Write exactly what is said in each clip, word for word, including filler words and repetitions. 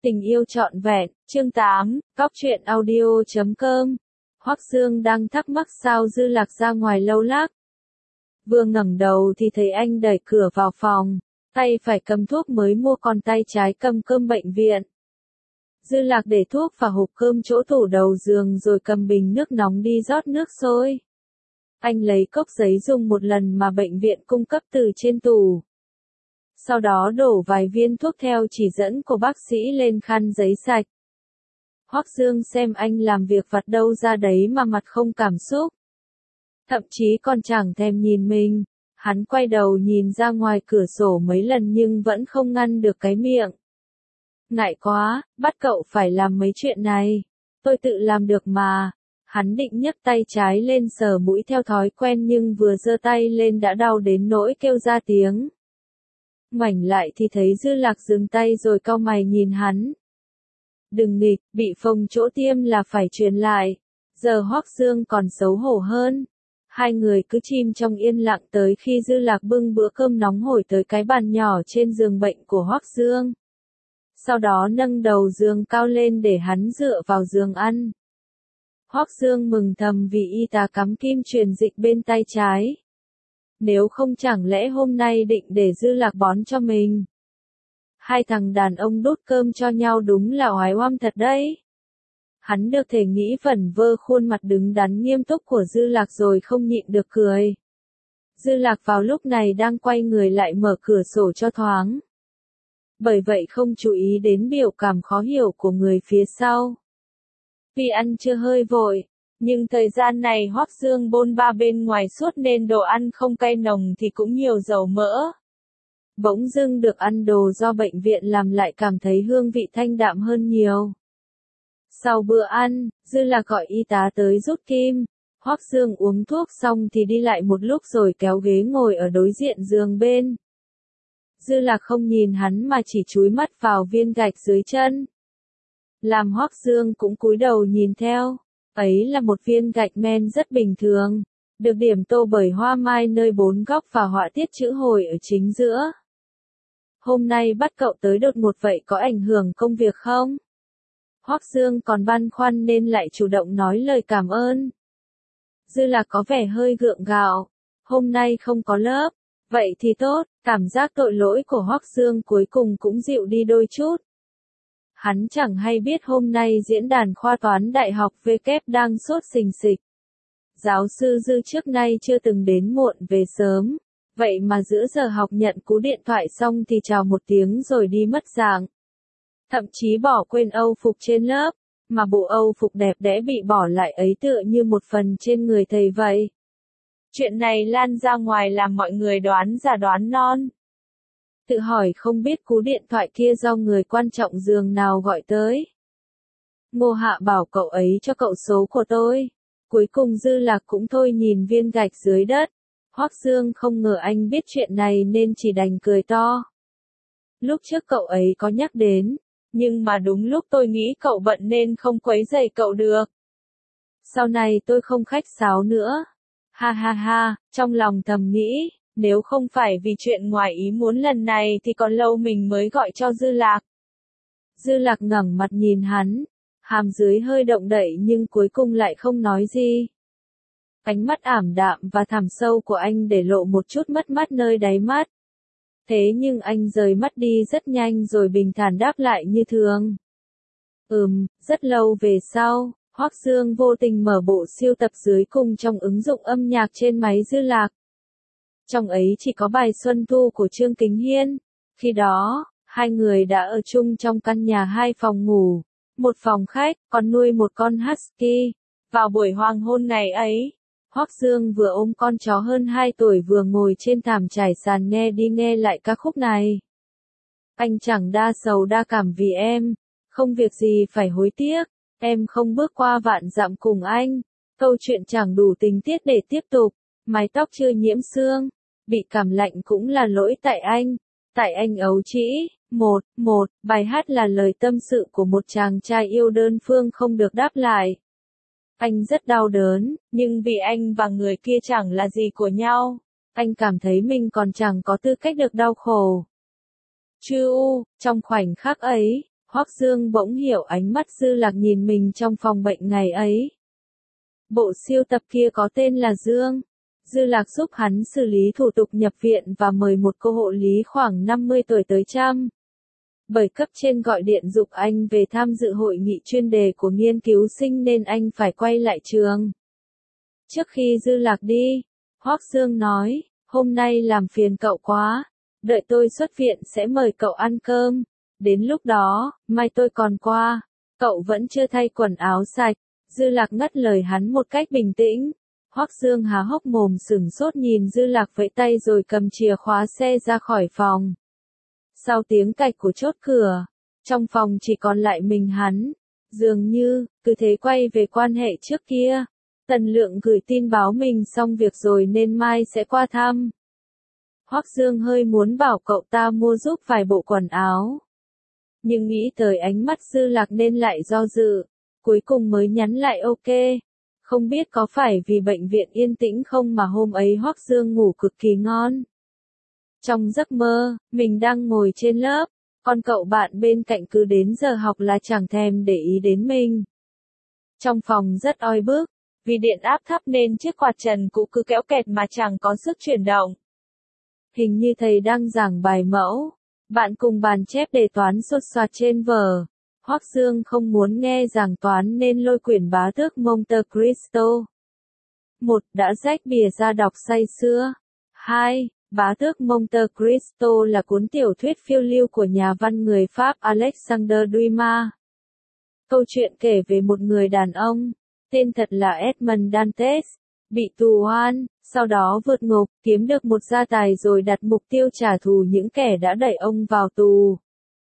Tình yêu trọn vẹn, chương tám, góc truyện audio chấm com. Hoắc Dương đang thắc mắc sao Dư Lạc ra ngoài lâu lắc. Vừa ngẩng đầu thì thấy anh đẩy cửa vào phòng, tay phải cầm thuốc mới mua còn tay trái cầm cơm bệnh viện. Dư Lạc để thuốc vào hộp cơm chỗ tủ đầu giường rồi cầm bình nước nóng đi rót nước sôi. Anh lấy cốc giấy dùng một lần mà bệnh viện cung cấp từ trên tủ. Sau đó đổ vài viên thuốc theo chỉ dẫn của bác sĩ lên khăn giấy sạch. Hoắc Dương xem anh làm việc vặt đâu ra đấy mà mặt không cảm xúc. Thậm chí còn chẳng thèm nhìn mình, hắn quay đầu nhìn ra ngoài cửa sổ mấy lần nhưng vẫn không ngăn được cái miệng. Ngại quá, bắt cậu phải làm mấy chuyện này, tôi tự làm được mà. Hắn định nhấc tay trái lên sờ mũi theo thói quen nhưng vừa giơ tay lên đã đau đến nỗi kêu ra tiếng. Ngoảnh lại thì thấy Dư Lạc dừng tay rồi cau mày nhìn hắn. Đừng nghịch, bị phồng chỗ tiêm là phải truyền lại. Giờ Hoắc Dương còn xấu hổ hơn. Hai người cứ chìm trong yên lặng tới khi Dư Lạc bưng bữa cơm nóng hổi tới cái bàn nhỏ trên giường bệnh của Hoắc Dương. Sau đó nâng đầu giường cao lên để hắn dựa vào giường ăn. Hoắc Dương mừng thầm vì y tá cắm kim truyền dịch bên tay trái. Nếu không chẳng lẽ hôm nay định để Dư Lạc bón cho mình. Hai thằng đàn ông đút cơm cho nhau đúng là oái oăm thật đấy. Hắn được thể nghĩ vẩn vơ khuôn mặt đứng đắn nghiêm túc của Dư Lạc rồi không nhịn được cười. Dư Lạc vào lúc này đang quay người lại mở cửa sổ cho thoáng. Bởi vậy không chú ý đến biểu cảm khó hiểu của người phía sau. Vì ăn chưa hơi vội. Nhưng thời gian này Hoắc Dương bôn ba bên ngoài suốt nên đồ ăn không cay nồng thì cũng nhiều dầu mỡ. Bỗng dưng được ăn đồ do bệnh viện làm lại cảm thấy hương vị thanh đạm hơn nhiều. Sau bữa ăn, Dư Lạc gọi y tá tới rút kim. Hoắc Dương uống thuốc xong thì đi lại một lúc rồi kéo ghế ngồi ở đối diện giường bên. Dư Lạc không nhìn hắn mà chỉ chúi mắt vào viên gạch dưới chân. Làm Hoắc Dương cũng cúi đầu nhìn theo. Ấy là một viên gạch men rất bình thường, được điểm tô bởi hoa mai nơi bốn góc và họa tiết chữ hồi ở chính giữa. Hôm nay bắt cậu tới đột ngột vậy có ảnh hưởng công việc không? Hoắc Dương còn băn khoăn nên lại chủ động nói lời cảm ơn. Dư Lạc có vẻ hơi gượng gạo, hôm nay không có lớp, vậy thì tốt, cảm giác tội lỗi của Hoắc Dương cuối cùng cũng dịu đi đôi chút. Hắn chẳng hay biết hôm nay diễn đàn khoa toán đại học W đang sốt sình sịch. Giáo sư Dư trước nay chưa từng đến muộn về sớm, vậy mà giữa giờ học nhận cú điện thoại xong thì chào một tiếng rồi đi mất dạng. Thậm chí bỏ quên âu phục trên lớp, mà bộ âu phục đẹp đẽ bị bỏ lại ấy tựa như một phần trên người thầy vậy. Chuyện này lan ra ngoài làm mọi người đoán già đoán non. Tự hỏi không biết cú điện thoại kia do người quan trọng giường nào gọi tới. Ngô Hạ bảo cậu ấy cho cậu số của tôi. Cuối cùng Dư Lạc cũng thôi nhìn viên gạch dưới đất. Hoắc Dương không ngờ anh biết chuyện này nên chỉ đành cười to. Lúc trước cậu ấy có nhắc đến, nhưng mà đúng lúc tôi nghĩ cậu bận nên không quấy rầy cậu được. Sau này tôi không khách sáo nữa. Ha ha ha, trong lòng thầm nghĩ. Nếu không phải vì chuyện ngoài ý muốn lần này thì còn lâu mình mới gọi cho Dư Lạc. Dư Lạc ngẩng mặt nhìn hắn, hàm dưới hơi động đậy nhưng cuối cùng lại không nói gì. Ánh mắt ảm đạm và thẳm sâu của anh để lộ một chút mất mát nơi đáy mắt. Thế nhưng anh rời mắt đi rất nhanh rồi bình thản đáp lại như thường. Ừm, rất lâu về sau, Hoắc Dương vô tình mở bộ siêu tập dưới cùng trong ứng dụng âm nhạc trên máy Dư Lạc. Trong ấy chỉ có bài Xuân Thu của Trương Kính Hiên. Khi đó, hai người đã ở chung trong căn nhà hai phòng ngủ, một phòng khách, còn nuôi một con husky. Vào buổi hoàng hôn ngày ấy, Hoắc Dương vừa ôm con chó hơn hai tuổi vừa ngồi trên thảm trải sàn nghe đi nghe lại ca khúc này. Anh chẳng đa sầu đa cảm vì em, không việc gì phải hối tiếc, em không bước qua vạn dặm cùng anh, câu chuyện chẳng đủ tình tiết để tiếp tục. Mái tóc chưa nhiễm sương, bị cảm lạnh cũng là lỗi tại anh, tại anh ấu trĩ. Một, một, bài hát là lời tâm sự của một chàng trai yêu đơn phương không được đáp lại. Anh rất đau đớn, nhưng vì anh và người kia chẳng là gì của nhau, anh cảm thấy mình còn chẳng có tư cách được đau khổ. Chư u, trong khoảnh khắc ấy, Hoắc Dương bỗng hiểu ánh mắt Dư Lạc nhìn mình trong phòng bệnh ngày ấy. Bộ siêu tập kia có tên là Dương. Dư Lạc giúp hắn xử lý thủ tục nhập viện và mời một cô hộ lý khoảng năm mươi tuổi tới chăm. Bởi cấp trên gọi điện giục anh về tham dự hội nghị chuyên đề của nghiên cứu sinh nên anh phải quay lại trường. Trước khi Dư Lạc đi, Hoắc Dương nói, hôm nay làm phiền cậu quá, đợi tôi xuất viện sẽ mời cậu ăn cơm, đến lúc đó, mai tôi còn qua, cậu vẫn chưa thay quần áo sạch. Dư Lạc ngắt lời hắn một cách bình tĩnh. Hoắc Dương há hốc mồm sửng sốt nhìn Dư Lạc vẫy tay rồi cầm chìa khóa xe ra khỏi phòng. Sau tiếng cạch của chốt cửa, trong phòng chỉ còn lại mình hắn. Dường như, cứ thế quay về quan hệ trước kia. Tần Lượng gửi tin báo mình xong việc rồi nên mai sẽ qua thăm. Hoắc Dương hơi muốn bảo cậu ta mua giúp vài bộ quần áo. Nhưng nghĩ tới ánh mắt Dư Lạc nên lại do dự. Cuối cùng mới nhắn lại ok. Không biết có phải vì bệnh viện yên tĩnh không mà hôm ấy Hoắc Dương ngủ cực kỳ ngon. Trong giấc mơ, mình đang ngồi trên lớp, còn cậu bạn bên cạnh cứ đến giờ học là chẳng thèm để ý đến mình. Trong phòng rất oi bức, vì điện áp thấp nên chiếc quạt trần cũ cứ kéo kẹt mà chẳng có sức chuyển động. Hình như thầy đang giảng bài mẫu, bạn cùng bàn chép đề toán sột soạt trên vở. Hoắc Dương không muốn nghe giảng toán nên lôi quyển bá tước Monte Cristo. một. Đã rách bìa ra đọc say sưa. hai. Bá tước Monte Cristo là cuốn tiểu thuyết phiêu lưu của nhà văn người Pháp Alexandre Dumas. Câu chuyện kể về một người đàn ông, tên thật là Edmond Dantes, bị tù oan, sau đó vượt ngục, kiếm được một gia tài rồi đặt mục tiêu trả thù những kẻ đã đẩy ông vào tù.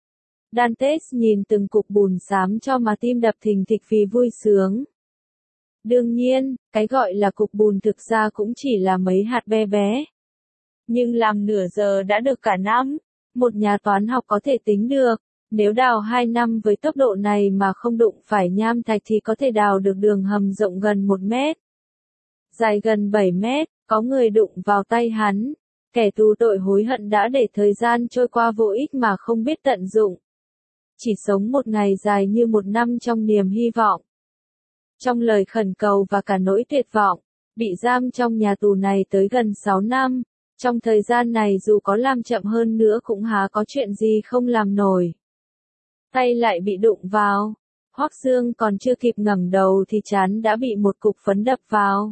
Dantes nhìn từng cục bùn xám cho mà tim đập thình thịch vì vui sướng. Đương nhiên, cái gọi là cục bùn thực ra cũng chỉ là mấy hạt bé bé. Nhưng làm nửa giờ đã được cả năm, một nhà toán học có thể tính được, nếu đào hai năm với tốc độ này mà không đụng phải nham thạch thì có thể đào được đường hầm rộng gần một mét. Dài gần bảy mét, có người đụng vào tay hắn, kẻ tù tội hối hận đã để thời gian trôi qua vô ích mà không biết tận dụng. Chỉ sống một ngày dài như một năm trong niềm hy vọng. Trong lời khẩn cầu và cả nỗi tuyệt vọng, bị giam trong nhà tù này tới gần sáu năm, trong thời gian này dù có làm chậm hơn nữa cũng há có chuyện gì không làm nổi. Tay lại bị đụng vào, Hoắc Dương còn chưa kịp ngẩng đầu thì trán đã bị một cục phấn đập vào.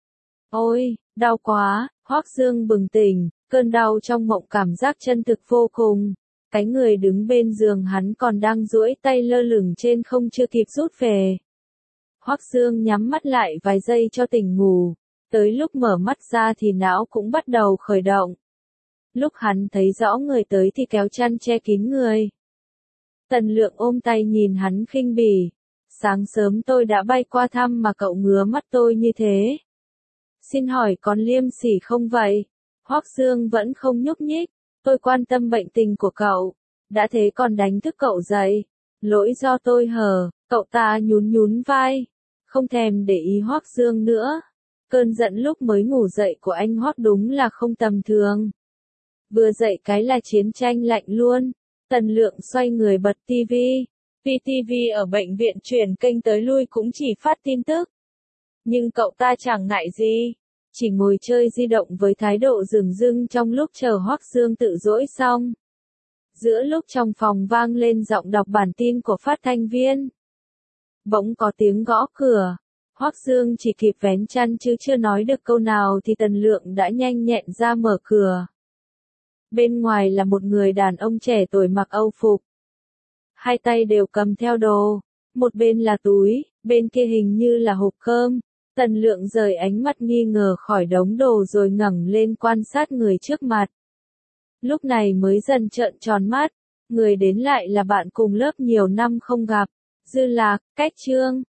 Ôi, đau quá, Hoắc Dương bừng tỉnh, cơn đau trong mộng cảm giác chân thực vô cùng. Cái người đứng bên giường hắn còn đang duỗi tay lơ lửng trên không chưa kịp rút về. Hoắc Dương nhắm mắt lại vài giây cho tỉnh ngủ, tới lúc mở mắt ra thì não cũng bắt đầu khởi động. Lúc hắn thấy rõ người tới thì kéo chăn che kín người. Tần Lượng ôm tay nhìn hắn khinh bỉ. Sáng sớm tôi đã bay qua thăm mà cậu ngứa mắt tôi như thế. Xin hỏi còn liêm sỉ không vậy? Hoắc Dương vẫn không nhúc nhích. Tôi quan tâm bệnh tình của cậu. Đã thế còn đánh thức cậu dậy. Lỗi do tôi hờ, cậu ta nhún nhún vai. Không thèm để ý Hoắc Dương nữa. Cơn giận lúc mới ngủ dậy của anh Hoắc đúng là không tầm thường. Vừa dậy cái là chiến tranh lạnh luôn. Tần Lượng xoay người bật tivi. vê tê vê ở bệnh viện chuyển kênh tới lui cũng chỉ phát tin tức. Nhưng cậu ta chẳng ngại gì. Chỉ ngồi chơi di động với thái độ dửng dưng trong lúc chờ Hoắc Dương tự dỗi xong. Giữa lúc trong phòng vang lên giọng đọc bản tin của phát thanh viên. Bỗng có tiếng gõ cửa. Hoắc Dương chỉ kịp vén chăn chứ chưa nói được câu nào thì Tần Lượng đã nhanh nhẹn ra mở cửa. Bên ngoài là một người đàn ông trẻ tuổi mặc âu phục. Hai tay đều cầm theo đồ. Một bên là túi, bên kia hình như là hộp cơm. Tần Lượng rời ánh mắt nghi ngờ khỏi đống đồ rồi ngẩng lên quan sát người trước mặt. Lúc này mới dần trợn tròn mắt. Người đến lại là bạn cùng lớp nhiều năm không gặp. Dư Lạc, Cách Trương.